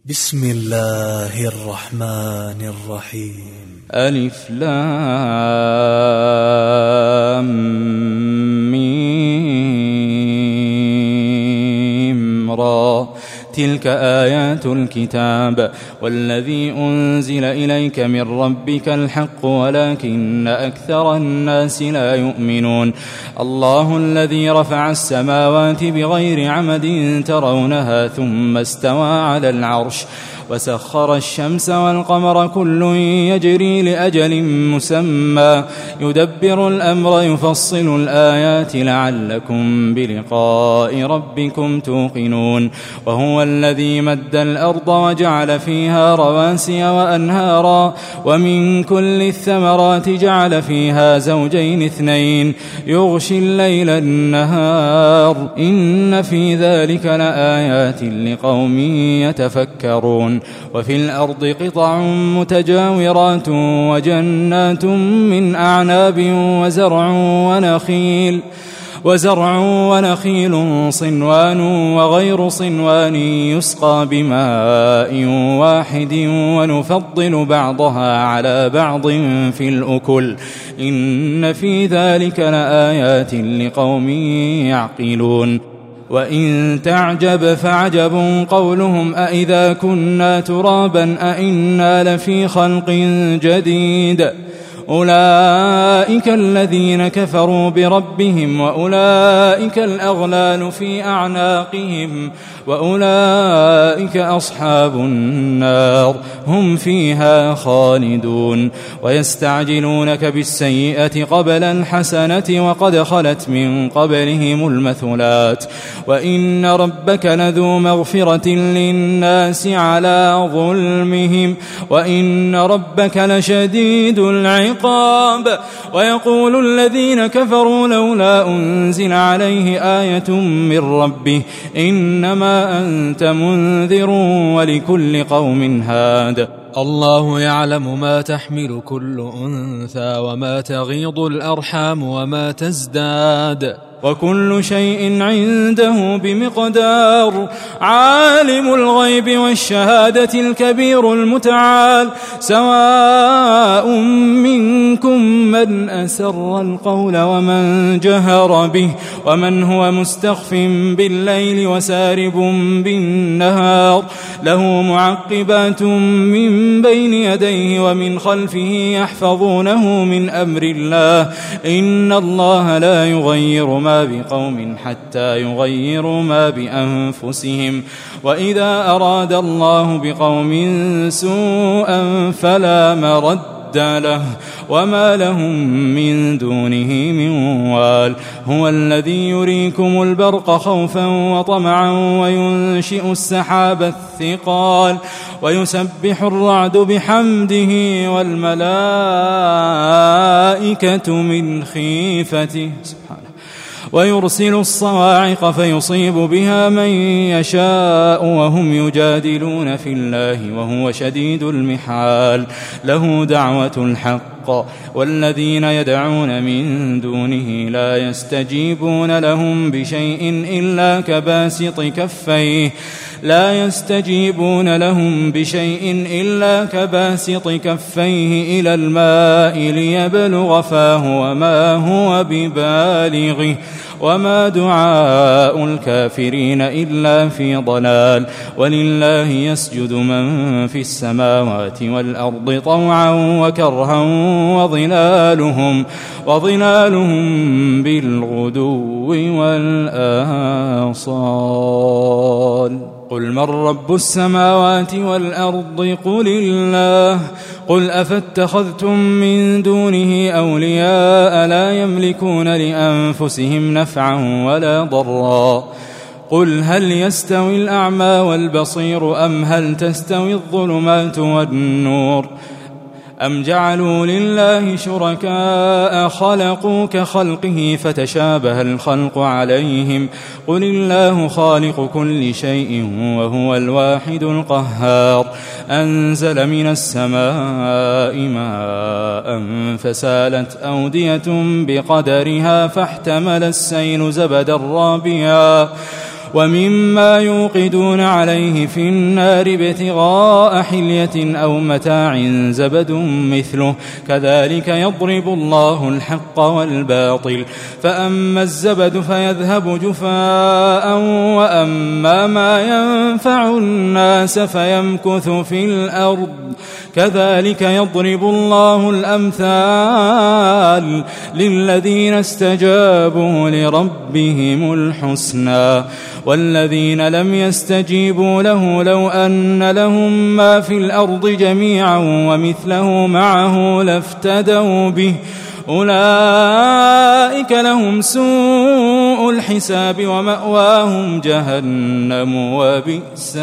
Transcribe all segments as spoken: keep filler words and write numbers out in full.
بسم الله الرحمن الرحيم. ألف لام ميم را تلك آيات الكتاب والذي أنزل إليك من ربك الحق ولكن أكثر الناس لا يؤمنون. الله الذي رفع السماوات بغير عمد ترونها ثم استوى على العرش وسخر الشمس والقمر كل يجري لأجل مسمى يدبر الأمر يفصل الآيات لعلكم بلقاء ربكم توقنون. وهو الذي مد الأرض وجعل فيها رواسي وأنهارا ومن كل الثمرات جعل فيها زوجين اثنين يغشي الليل النهار إن في ذلك لآيات لقوم يتفكرون. وفي الأرض قطع متجاورات وجنات من أعناب وزرع ونخيل وزرع ونخيل صنوان وغير صنوان يسقى بماء واحد ونفضل بعضها على بعض في الأكل إن في ذلك لآيات لقوم يعقلون. وإن تعجب فعجب قولهم أإذا كنا ترابا أإنا لفي خلق جديد أولئك الذين كفروا بربهم وأولئك الأغلال في أعناقهم وأولئك أصحاب النار هم فيها خالدون. ويستعجلونك بالسيئة قبل الحسنة وقد خلت من قبلهم المثلات وإن ربك لذو مغفرة للناس على ظلمهم وإن ربك لشديد العقاب. ويقول الذين كفروا لولا أنزل عليه آية من ربه إنما أنت منذر ولكل قوم هاد. الله يعلم ما تحمل كل أنثى وما تغيض الأرحام وما تزداد وكل شيء عنده بمقدار. عالم الغيب والشهادة الكبير المتعال سواء منكم من أسر القول ومن جهر به ومن هو مستخف بالليل وسارب بالنهار له معقبات من بين يديه ومن خلفه يحفظونه من أمر الله إن الله لا يغير ما بقوم حتى يغيروا ما بأنفسهم وإذا أراد الله بقوم سوءا فلا مرد له وما لهم من دونه من وال. هو الذي يريكم البرق خوفا وطمعا وينشئ السحاب الثقال ويسبح الرعد بحمده والملائكة من خيفته سبحانه ويرسل الصواعق فيصيب بها من يشاء وهم يجادلون في الله وهو شديد المحال. له دعوة الحق والذين يدعون من دونه لا يستجيبون لهم بشيء إلا كباسط كفيه لا يستجيبون لهم بشيء إلا كباسط كفيه إلى الماء ليبلغ فاه وما هو ببالغه وما دعاء الكافرين إلا في ضلال. ولله يسجد من في السماوات والأرض طوعا وكرها وظلالهم, وظلالهم بالغدو والآصال. قل من رب السماوات والأرض قل الله قل أفاتخذتم من دونه أولياء لا يملكون لأنفسهم نفعا ولا ضرا قل هل يستوي الأعمى والبصير أم هل تستوي الظلمات والنور أم جعلوا لله شركاء خلقوا كخلقه فتشابه الخلق عليهم قل الله خالق كل شيء وهو الواحد القهار. أنزل من السماء ماء فسالت أودية بقدرها فاحتمل السيل زبدا رابيا ومما يوقدون عليه في النار ابتغاء حلية أو متاع زبد مثله كذلك يضرب الله الحق والباطل فأما الزبد فيذهب جفاء وأما ما ينفع الناس فيمكث في الأرض كذلك يضرب الله الأمثال للذين استجابوا لربهم الحسنى والذين لم يستجيبوا له لو أن لهم ما في الأرض جميعا ومثله معه لافتدوا به أولئك لهم سوء الحساب ومأواهم جهنم وبئس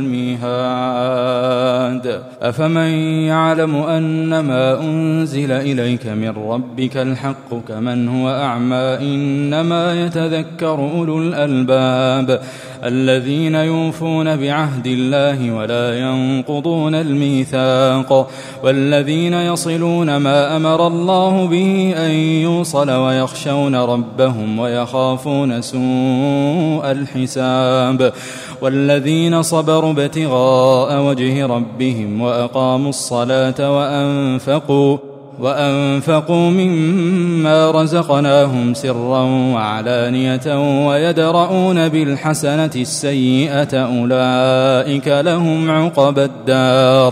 المهاد أفمن يعلم أنما أنزل إليك من ربك الحق كمن هو أعمى إنما يتذكر أولو الألباب الذين يوفون بعهد الله ولا ينقضون الميثاق والذين يصلون ما أمر الله به أن يوصل ويخشون ربهم ويخافون سوء الحساب والذين صبروا ابتغاء وجه ربهم وأقاموا الصلاة وأنفقوا وأنفقوا مما رزقناهم سرا وعلانية ويدرؤون بالحسنة السيئة أولئك لهم عقبى الدار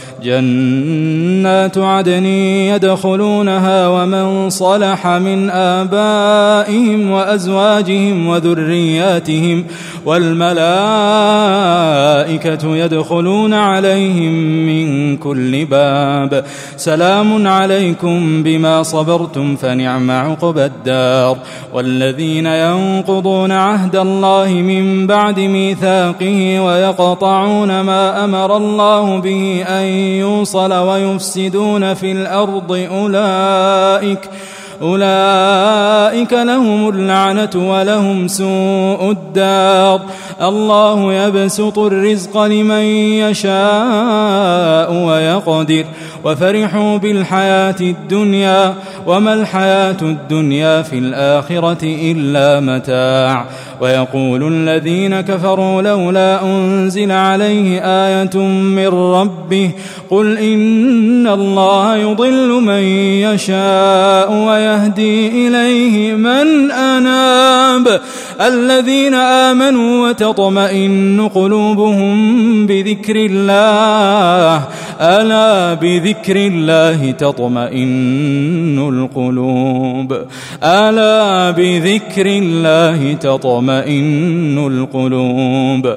جنات عدن يدخلونها ومن صلح من آبائهم وأزواجهم وذرياتهم والملائكة يدخلون عليهم من كل باب سلام عليكم بما صبرتم فنعم عقبى الدار والذين ينقضون عهد الله من بعد ميثاقه ويقطعون ما أمر الله به أن يوصل ويفسدون في الأرض أولئك أولئك لهم اللعنة ولهم سوء الدار الله يبسط الرزق لمن يشاء ويقدر وفرحوا بالحياة الدنيا وما الحياة الدنيا في الآخرة إلا متاع ويقول الذين كفروا لولا أنزل عليه آية من ربه قل إن الله يضل من يشاء ويهدي إليه من أناب الذين آمنوا وتطمئن قلوبهم بذكر الله ألا بذكر الله تطمئن القلوب ألا بذكر الله تطمئن القلوب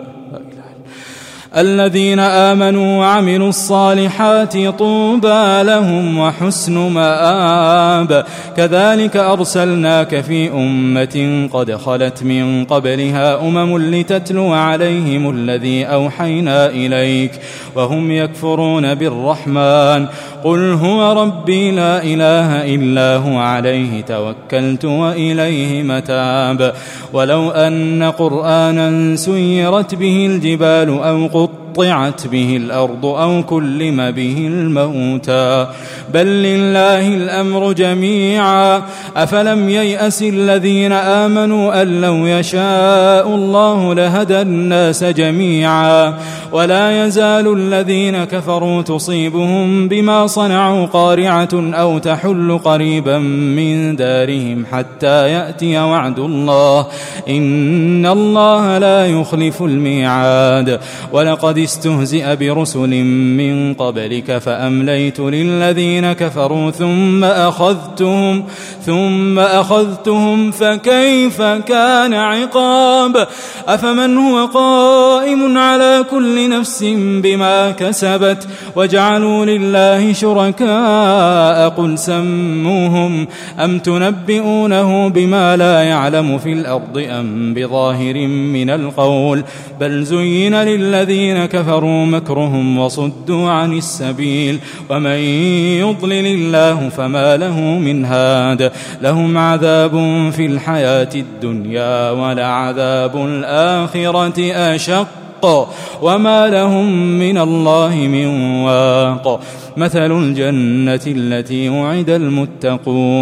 الذين آمنوا وعملوا الصالحات طوبى لهم وحسن مآب كذلك أرسلناك في أمة قد خلت من قبلها أمم لتتلو عليهم الذي أوحينا إليك وهم يكفرون بالرحمن قل هو ربي لا إله إلا هو عليه توكلت وإليه متاب ولو أن قرآنا سيرت به الجبال أو قطعت به الأرض أو كلم به الموتى بل لله الأمر جميعا أفلم ييأس الذين آمنوا أن لو يشاء الله لهدى الناس جميعا ولا يزال الذين كفروا تصيبهم بما صنعوا قارعة أو تحل قريبا من دارهم حتى يأتي وعد الله إن الله لا يخلف الميعاد ولقد استهزئ برسل من قبلك فأمليت للذين كفروا ثم أخذتهم ثم أخذتهم فكيف كان عقاب أفمن هو قائم على كل نفس بما كسبت وجعلوا لله شركاء قل سموهم أم تنبئونه بما لا يعلم في الأرض أم بظاهر من القول بل زين للذين كفروا مكرهم وصدوا عن السبيل ومن يضلل الله فما له من هاد لهم عذاب في الحياة الدنيا ولعذاب الآخرة أشق وما لهم من الله من واق مثل الجنة التي وعد المتقون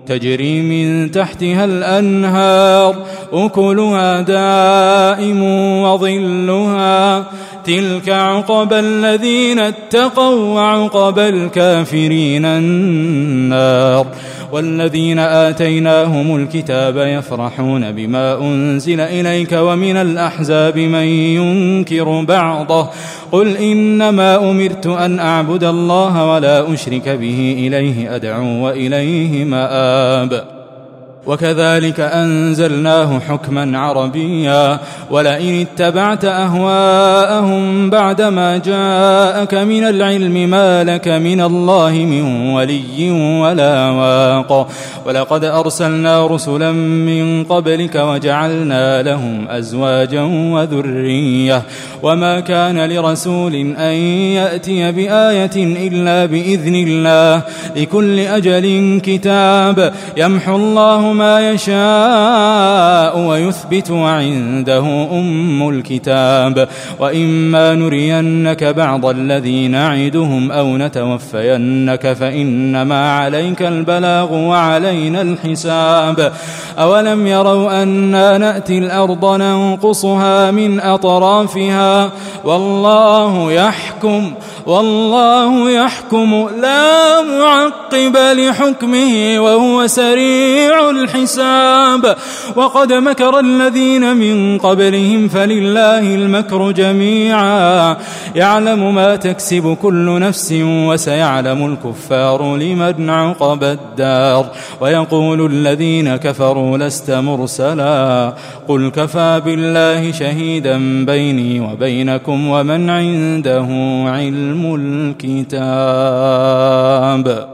تجري من تحتها الأنهار أكلها دائم وظلها تلك عقبى الذين اتقوا وعقبى الكافرين النار والذين آتيناهم الكتاب يفرحون بما أنزل إليك ومن الأحزاب من ينكر بعضه قل إنما أمرت أن أعبد الله ولا أشرك به إليه أدعو وإليه مآب وكذلك أنزلناه حكما عربيا ولئن اتبعت أهواءهم بعدما جاءك من العلم ما لك من الله من ولي ولا واق ولقد أرسلنا رسلا من قبلك وجعلنا لهم أزواجا وذرية وما كان لرسول أن يأتي بآية إلا بإذن الله لكل أجل كتاب يمحو الله ما يشاء ويثبت وعنده أم الكتاب وإما نرينك بعض الذي نعدهم أو نتوفينك فإنما عليك البلاغ وعلينا الحساب أولم يروا أنا نأتي الأرض ننقصها من أطرافها والله يحكم والله يحكم لا معقب لحكمه وهو سريع الحساب وقد مكر الذين من قبلهم فلله المكر جميعا يعلم ما تكسب كل نفس وسيعلم الكفار لمن عقبى الدار ويقول الذين كفروا لست مرسلا قل كفى بالله شهيدا بيني وبينكم ومن عنده علم الكتاب